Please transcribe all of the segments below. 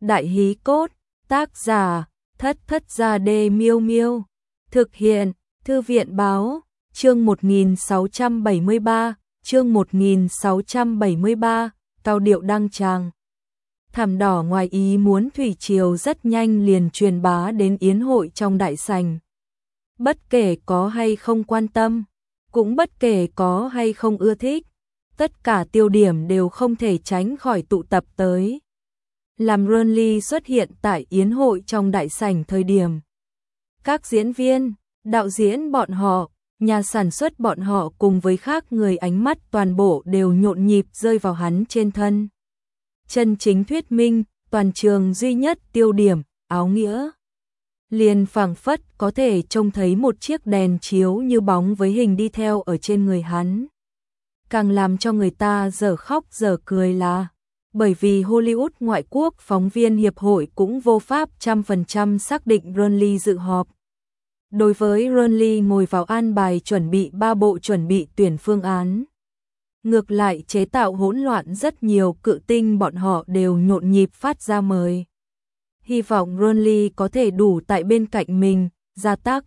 Đại hí cốt, tác giả, Thất Thất Gia Đê Miêu Miêu. Thực hiện, Thư viện báo, chương 1673, chương 1673, cao điệu đăng tràng. Thảm đỏ ngoài ý muốn thủy triều rất nhanh liền truyền bá đến yến hội trong đại sảnh. Bất kể có hay không quan tâm, cũng bất kể có hay không ưa thích, tất cả tiêu điểm đều không thể tránh khỏi tụ tập tới. Làm Ronly xuất hiện tại yến hội trong đại sảnh thời điểm. Các diễn viên, đạo diễn bọn họ, nhà sản xuất bọn họ cùng với khác người ánh mắt toàn bộ đều nhộn nhịp rơi vào hắn trên thân. Chân chính thuyết minh, toàn trường duy nhất tiêu điểm, áo nghĩa. Liền phảng phất có thể trông thấy một chiếc đèn chiếu như bóng với hình đi theo ở trên người hắn. Càng làm cho người ta dở khóc dở cười là bởi vì Hollywood ngoại quốc phóng viên hiệp hội cũng vô pháp 100% xác định Ronly dự họp. Đối với Ronly ngồi vào an bài chuẩn bị 3 bộ chuẩn bị tuyển phương án. Ngược lại chế tạo hỗn loạn rất nhiều cự tinh bọn họ đều nhộn nhịp phát ra mời. Hy vọng Ronly có thể đủ tại bên cạnh mình, gia tác.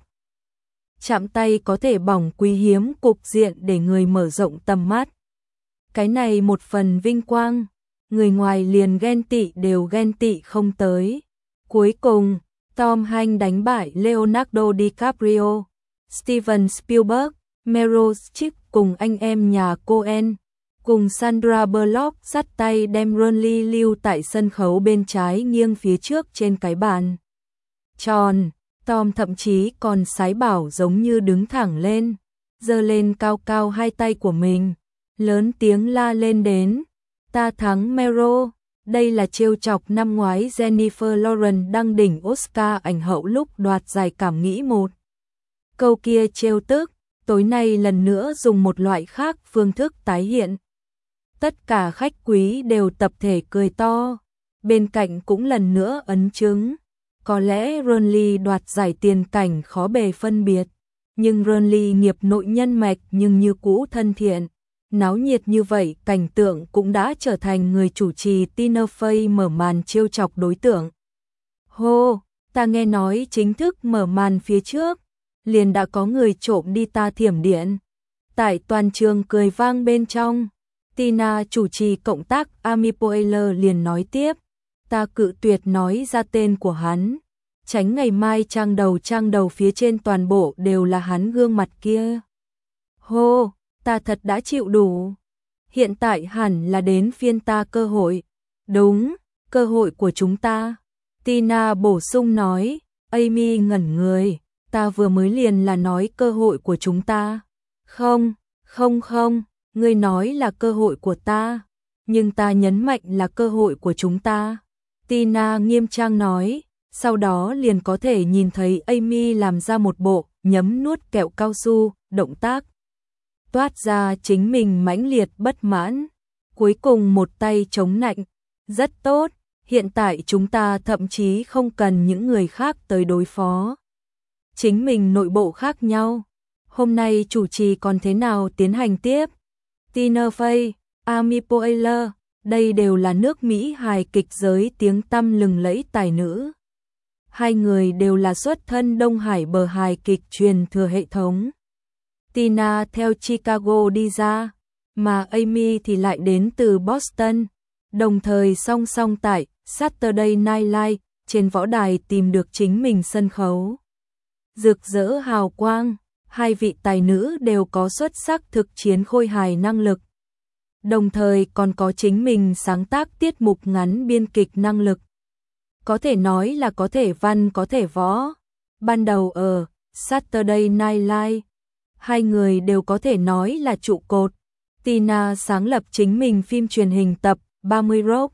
Chạm tay có thể bỏng quý hiếm cục diện để người mở rộng tầm mắt. Cái này một phần vinh quang, người ngoài liền ghen tị đều ghen tị không tới. Cuối cùng, Tom Hanks đánh bại Leonardo DiCaprio, Steven Spielberg, Meryl Streep cùng anh em nhà Coen, cùng Sandra Bullock dắt tay đem Ronly lưu tại sân khấu bên trái nghiêng phía trước trên cái bàn tròn. Tom thậm chí còn sái bảo giống như đứng thẳng lên, giơ lên cao cao hai tay của mình, lớn tiếng la lên đến, ta thắng Meryl. Đây là trêu chọc năm ngoái Jennifer Lawrence đăng đỉnh Oscar ảnh hậu lúc đoạt giải cảm nghĩ một. Câu kia trêu tức, tối nay lần nữa dùng một loại khác phương thức tái hiện. Tất cả khách quý đều tập thể cười to, bên cạnh cũng lần nữa ấn chứng. Có lẽ Ronly đoạt giải tiền cảnh khó bề phân biệt, nhưng Ronly nghiệp nội nhân mạch nhưng như cũ thân thiện. Náo nhiệt như vậy cảnh tượng cũng đã trở thành người chủ trì Tina Fey mở màn trêu chọc đối tượng. Hô, ta nghe nói chính thức mở màn phía trước, liền đã có người trộm đi ta thiểm điện. Tại toàn trường cười vang bên trong, Tina chủ trì cộng tác Amy Poehler liền nói tiếp, ta cự tuyệt nói ra tên của hắn, tránh ngày mai trang đầu phía trên toàn bộ đều là hắn gương mặt kia. Hô, ta thật đã chịu đủ. Hiện tại hẳn là đến phiên ta cơ hội. Đúng, cơ hội của chúng ta. Tina bổ sung nói, Amy ngẩn người, ta vừa mới liền là nói cơ hội của chúng ta. Không, ngươi nói là cơ hội của ta, nhưng ta nhấn mạnh là cơ hội của chúng ta. Tina nghiêm trang nói, sau đó liền có thể nhìn thấy Amy làm ra một bộ nhấm nuốt kẹo cao su, động tác. Toát ra chính mình mãnh liệt bất mãn, cuối cùng một tay chống nạnh, rất tốt, hiện tại chúng ta thậm chí không cần những người khác tới đối phó. Chính mình nội bộ khác nhau, hôm nay chủ trì còn thế nào tiến hành tiếp? Tina Fey, Amy Poehler, đây đều là nước Mỹ hài kịch giới tiếng tăm lừng lẫy tài nữ. Hai người đều là xuất thân Đông Hải bờ hài kịch truyền thừa hệ thống. Tina theo Chicago đi ra, mà Amy thì lại đến từ Boston, đồng thời song song tại Saturday Night Live trên võ đài tìm được chính mình sân khấu. Rực rỡ hào quang, hai vị tài nữ đều có xuất sắc thực chiến khôi hài năng lực, đồng thời còn có chính mình sáng tác tiết mục ngắn biên kịch năng lực. Có thể nói là có thể văn có thể võ. Ban đầu ở Saturday Night Live, hai người đều có thể nói là trụ cột. Tina sáng lập chính mình phim truyền hình tập 30 Rock.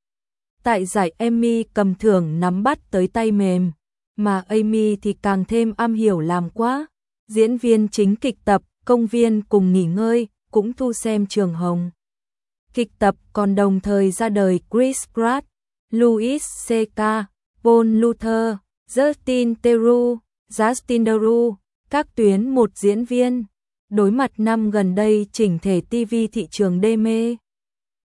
Tại giải Emmy cầm thưởng nắm bắt tới tay mềm, mà Amy thì càng thêm am hiểu làm quá. Diễn viên chính kịch tập Công viên cùng nghỉ ngơi cũng thu xem Trường Hồng. Kịch tập còn đồng thời ra đời Chris Pratt, Louis C.K., Paul Luther, Justin Theroux, các tuyến một diễn viên. Đối mặt năm gần đây chỉnh thể TV thị trường đê mê.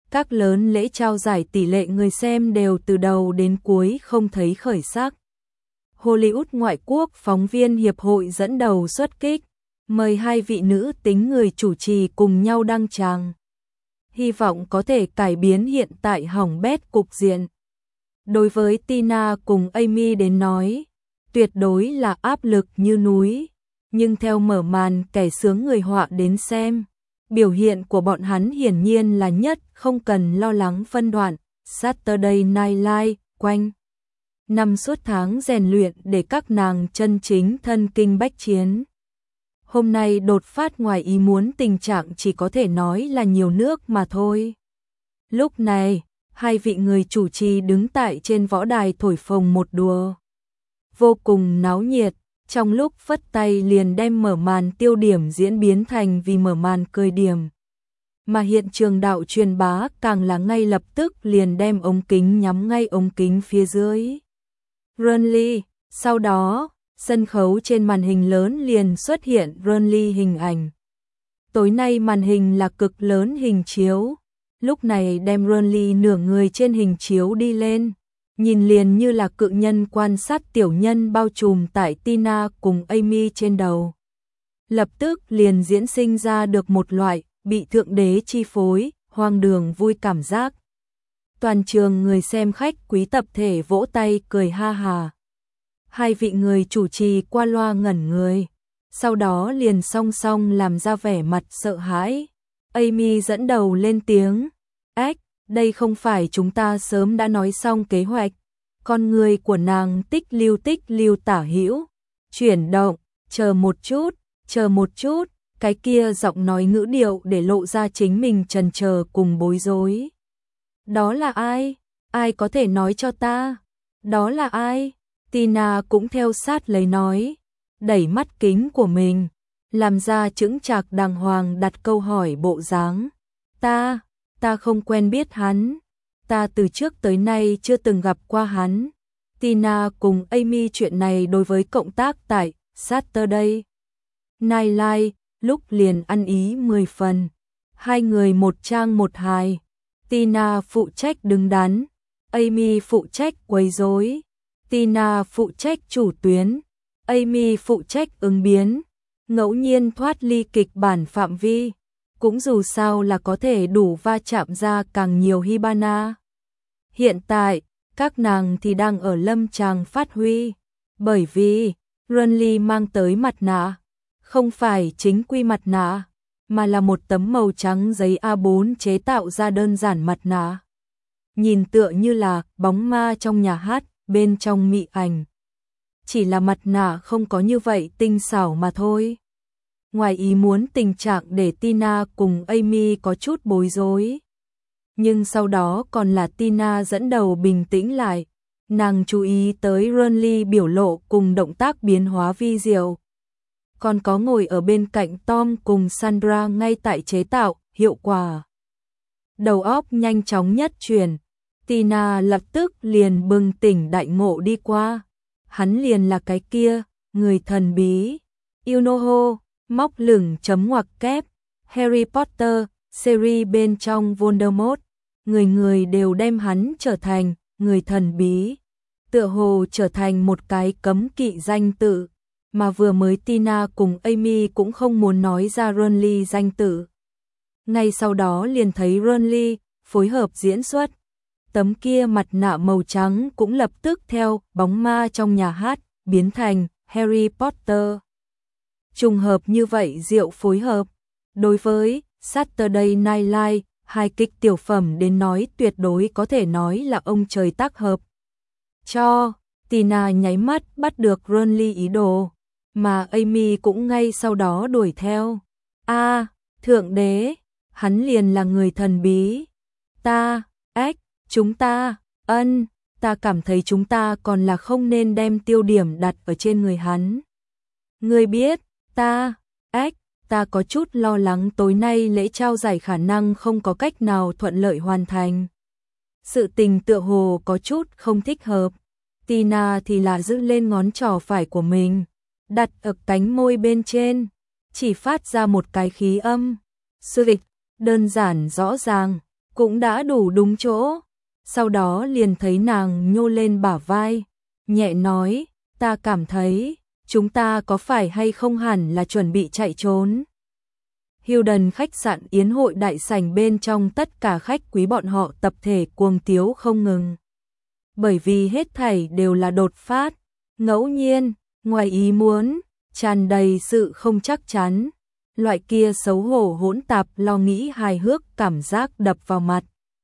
Các lớn lễ trao giải tỷ lệ người xem đều từ đầu đến cuối không thấy khởi sắc. Hollywood ngoại quốc phóng viên hiệp hội dẫn đầu xuất kích, mời hai vị nữ tính người chủ trì cùng nhau đăng tràng. Hy vọng có thể cải biến hiện tại hỏng bét cục diện. Đối với Tina cùng Amy đến nói, tuyệt đối là áp lực như núi, nhưng theo mở màn kẻ sướng người họa đến xem, biểu hiện của bọn hắn hiển nhiên là nhất không cần lo lắng phân đoạn. Saturday Night Live quanh năm suốt tháng rèn luyện để các nàng chân chính thân kinh bách chiến. Hôm nay đột phát ngoài ý muốn, tình trạng chỉ có thể nói là nhiều nước mà thôi. Lúc này, hai vị người chủ trì đứng tại trên võ đài thổi phồng một đùa vô cùng náo nhiệt, trong lúc phất tay liền đem mở màn tiêu điểm diễn biến thành vì mở màn cười điểm. Mà hiện trường đạo truyền bá càng là ngay lập tức liền đem ống kính nhắm ngay ống kính phía dưới Renly. Sau đó, sân khấu trên màn hình lớn liền xuất hiện Renly hình ảnh. Tối nay màn hình là cực lớn hình chiếu, lúc này đem Renly nửa người trên hình chiếu đi lên, nhìn liền như là cự nhân quan sát tiểu nhân bao trùm tại Tina cùng Amy trên đầu. Lập tức liền diễn sinh ra được một loại bị thượng đế chi phối, hoang đường vui cảm giác. Toàn trường người xem khách quý tập thể vỗ tay cười ha hà. Hai vị người chủ trì qua loa ngẩn người, sau đó liền song song làm ra vẻ mặt sợ hãi. Amy dẫn đầu lên tiếng, "Ếch, đây không phải chúng ta sớm đã nói xong kế hoạch." Con người của nàng tích lưu tả hữu chuyển động, chờ một chút, cái kia giọng nói ngữ điệu để lộ ra chính mình chần chờ cùng bối rối. "Đó là ai? Ai có thể nói cho ta? Đó là ai?" Tina cũng theo sát lấy nói, đẩy mắt kính của mình, làm ra chững chạc đàng hoàng đặt câu hỏi bộ dáng. Ta không quen biết hắn, ta từ trước tới nay chưa từng gặp qua hắn." Tina cùng Amy chuyện này đối với cộng tác tại Saturday Night Live lúc liền ăn ý 10 phần. Hai người một trang một hài. Tina phụ trách đứng đắn, Amy phụ trách quấy rối. Tina phụ trách chủ tuyến, Amy phụ trách ứng biến, ngẫu nhiên thoát ly kịch bản phạm vi, cũng dù sao là có thể đủ va chạm ra càng nhiều Hibana. Hiện tại, các nàng thì đang ở lâm tràng phát huy, bởi vì Renly mang tới mặt nạ, không phải chính quy mặt nạ, mà là một tấm màu trắng giấy A4 chế tạo ra đơn giản mặt nạ. Nhìn tựa như là bóng ma trong nhà hát, bên trong mị ảnh. Chỉ là mặt nạ không có như vậy tinh xảo mà thôi. Ngoài ý muốn tình trạng để Tina cùng Amy có chút bối rối. Nhưng sau đó còn là Tina dẫn đầu bình tĩnh lại. Nàng chú ý tới Renly biểu lộ cùng động tác biến hóa vi diệu. Còn có ngồi ở bên cạnh Tom cùng Sandra ngay tại chế tạo, hiệu quả. Đầu óc nhanh chóng nhất chuyển. Tina lập tức liền bừng tỉnh đại ngộ đi qua. Hắn liền là cái kia, người thần bí. You know who, móc lửng chấm ngoặc kép. Harry Potter, series bên trong Voldemort. Người đều đem hắn trở thành người thần bí. Tựa hồ trở thành một cái cấm kỵ danh tự. Mà vừa mới Tina cùng Amy cũng không muốn nói ra Renly danh tự. Ngay sau đó liền thấy Renly phối hợp diễn xuất. Tấm kia mặt nạ màu trắng cũng lập tức theo bóng ma trong nhà hát, biến thành Harry Potter. Trùng hợp như vậy diệu phối hợp. Đối với Saturday Night Live, hai kịch tiểu phẩm đến nói tuyệt đối có thể nói là ông trời tác hợp. Cho, Tina nháy mắt bắt được Renly ý đồ, mà Amy cũng ngay sau đó đuổi theo. Thượng đế, hắn liền là người thần bí. Chúng ta, ta cảm thấy chúng ta còn là không nên đem tiêu điểm đặt ở trên người hắn. Ngươi biết, ta có chút lo lắng tối nay lễ trao giải khả năng không có cách nào thuận lợi hoàn thành. Sự tình tựa hồ có chút không thích hợp. Tina thì là giữ lên ngón trỏ phải của mình, đặt ở cánh môi bên trên, chỉ phát ra một cái khí âm. Sự việc đơn giản rõ ràng. cũng đã đủ đúng chỗ. Sau đó liền thấy nàng nhô lên bả vai, nhẹ nói, ta cảm thấy, chúng ta có phải hay không hẳn là chuẩn bị chạy trốn. Hilton khách sạn yến hội đại sảnh bên trong tất cả khách quý bọn họ tập thể cuồng tiếu không ngừng. Bởi vì hết thảy đều là đột phát, ngẫu nhiên, ngoài ý muốn, tràn đầy sự không chắc chắn. Loại kia xấu hổ hỗn tạp lo nghĩ hài hước cảm giác đập vào mặt.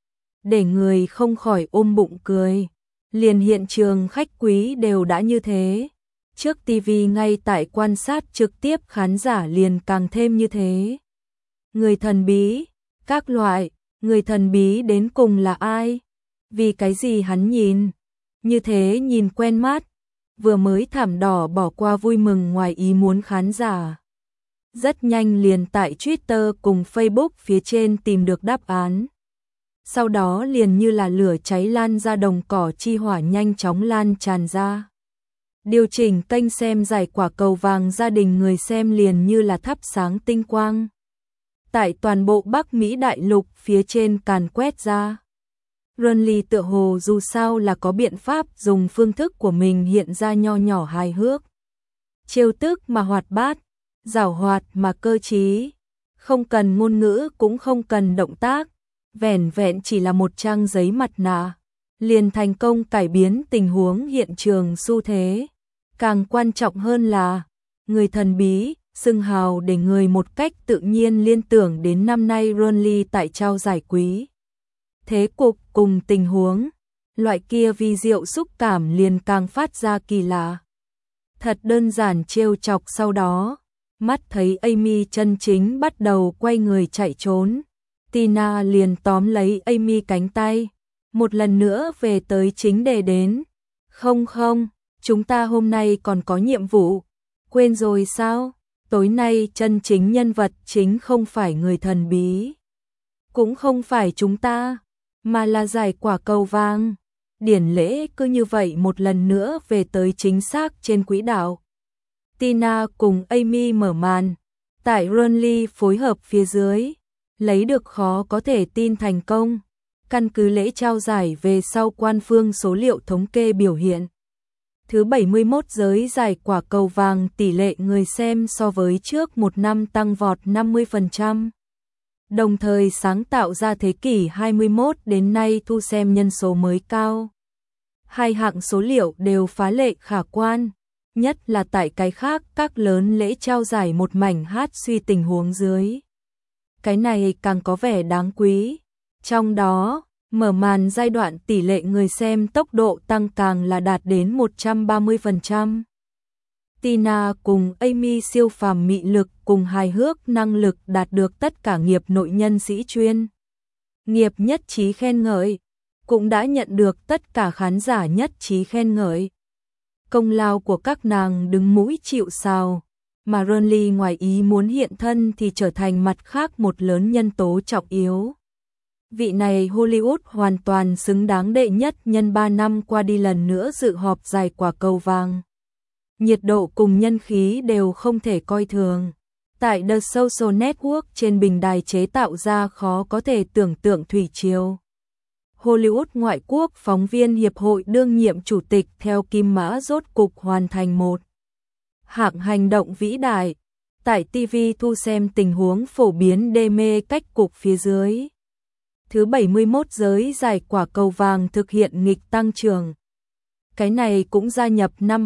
Để người không khỏi ôm bụng cười. Liền hiện trường khách quý đều đã như thế. Trước tivi ngay tại quan sát trực tiếp khán giả liền càng thêm như thế. Người thần bí, các loại, người thần bí đến cùng là ai? Vì cái gì hắn nhìn? Như thế nhìn quen mắt. Vừa mới thảm đỏ bỏ qua vui mừng ngoài ý muốn khán giả. Rất nhanh liền tại Twitter cùng Facebook phía trên tìm được đáp án. Sau đó liền như là lửa cháy lan ra đồng cỏ chi hỏa nhanh chóng lan tràn ra. Điều chỉnh kênh xem giải quả cầu vàng gia đình người xem liền như là thắp sáng tinh quang. Tại toàn bộ Bắc Mỹ đại lục phía trên càn quét ra. Runley tựa hồ dù sao là có biện pháp dùng phương thức của mình hiện ra nho nhỏ hài hước. Trêu tức mà hoạt bát, giảo hoạt mà cơ trí, không cần ngôn ngữ cũng không cần động tác, vẻn vẹn chỉ là một trang giấy mặt nạ, liền thành công cải biến tình huống hiện trường xu thế. Càng quan trọng hơn là, người thần bí, xưng hào để người một cách tự nhiên liên tưởng đến năm nay Runley tại trao giải quý. Thế cục cùng tình huống, loại kia vi diệu xúc cảm liền càng phát ra kỳ lạ. Thật đơn giản trêu chọc sau đó, mắt thấy Amy chân chính bắt đầu quay người chạy trốn. Tina liền tóm lấy Amy cánh tay, một lần nữa về tới chính đề đến. Không, chúng ta hôm nay còn có nhiệm vụ, quên rồi sao? Tối nay chân chính nhân vật chính không phải người thần bí, cũng không phải chúng ta, mà là giải quả cầu vàng. Điển lễ cứ như vậy một lần nữa về tới chính xác trên quỹ đạo. Tina cùng Amy mở màn, tại Runley phối hợp phía dưới, lấy được khó có thể tin thành công. Căn cứ lễ trao giải về sau quan phương số liệu thống kê biểu hiện. Thứ 71 giới giải quả cầu vàng tỷ lệ người xem so với trước một năm tăng vọt 50%. Đồng thời sáng tạo ra thế kỷ 21 đến nay thu xem nhân số mới cao. Hai hạng số liệu đều phá lệ khả quan, nhất là tại cái khác các lớn lễ trao giải một mảnh hát suy tình huống dưới. Cái này càng có vẻ đáng quý. Trong đó, mở màn giai đoạn tỷ lệ người xem tốc độ tăng càng là đạt đến 130%. Tina cùng Amy siêu phàm mị lực cùng hài hước năng lực đạt được tất cả nghiệp nội nhân sĩ chuyên nghiệp nhất trí khen ngợi, cũng đã nhận được tất cả khán giả nhất trí khen ngợi. Công lao của các nàng đứng mũi chịu sào, mà Runley ngoài ý muốn hiện thân thì trở thành mặt khác một lớn nhân tố trọng yếu. Vị này Hollywood hoàn toàn xứng đáng đệ nhất nhân 3 năm qua đi lần nữa dự họp giải quả cầu vàng. Nhiệt độ cùng nhân khí đều không thể coi thường. Tại The Social Network trên bình đài chế tạo ra khó có thể tưởng tượng thủy triều. Hollywood ngoại quốc phóng viên hiệp hội đương nhiệm chủ tịch theo kim mã rốt cục hoàn thành một hạng hành động vĩ đại. Tại TV thu xem tình huống phổ biến đê mê cách cục phía dưới. Thứ 71 giới giải quả cầu vàng thực hiện nghịch tăng trưởng. Cái này cũng gia nhập năm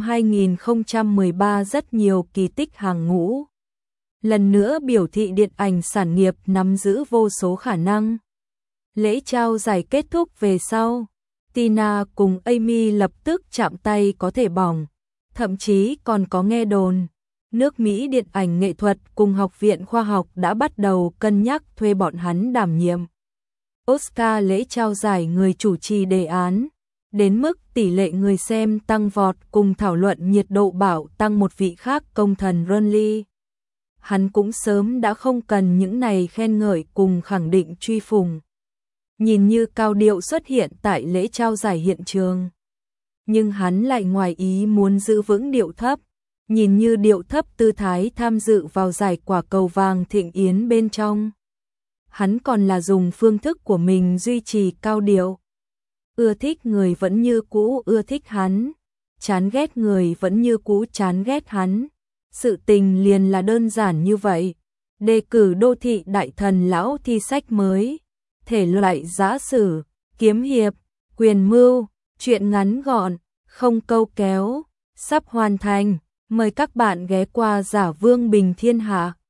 2013 rất nhiều kỳ tích hàng ngũ. Lần nữa biểu thị điện ảnh sản nghiệp nắm giữ vô số khả năng. Lễ trao giải kết thúc về sau, Tina cùng Amy lập tức chạm tay có thể bỏng, thậm chí còn có nghe đồn. Nước Mỹ Điện ảnh Nghệ thuật cùng Học viện Khoa học đã bắt đầu cân nhắc thuê bọn hắn đảm nhiệm Oscar lễ trao giải người chủ trì đề án, đến mức tỷ lệ người xem tăng vọt cùng thảo luận nhiệt độ bảo tăng một vị khác công thần Runley. Hắn cũng sớm đã không cần những này khen ngợi cùng khẳng định truy phùng. Nhìn như cao điệu xuất hiện tại lễ trao giải hiện trường. Nhưng hắn lại ngoài ý muốn giữ vững điệu thấp, nhìn như điệu thấp tư thái tham dự vào giải quả cầu vàng thịnh yến bên trong. hắn còn là dùng phương thức của mình duy trì cao điệu. Ưa thích người vẫn như cũ ưa thích hắn, chán ghét người vẫn như cũ chán ghét hắn. Sự tình liền là đơn giản như vậy. Đề cử đô thị đại thần lão thi sách mới. Thể loại giã sử, kiếm hiệp, quyền mưu, truyện ngắn gọn, không câu kéo, sắp hoàn thành. Mời các bạn ghé qua Giả Vương Bình Thiên Hạ.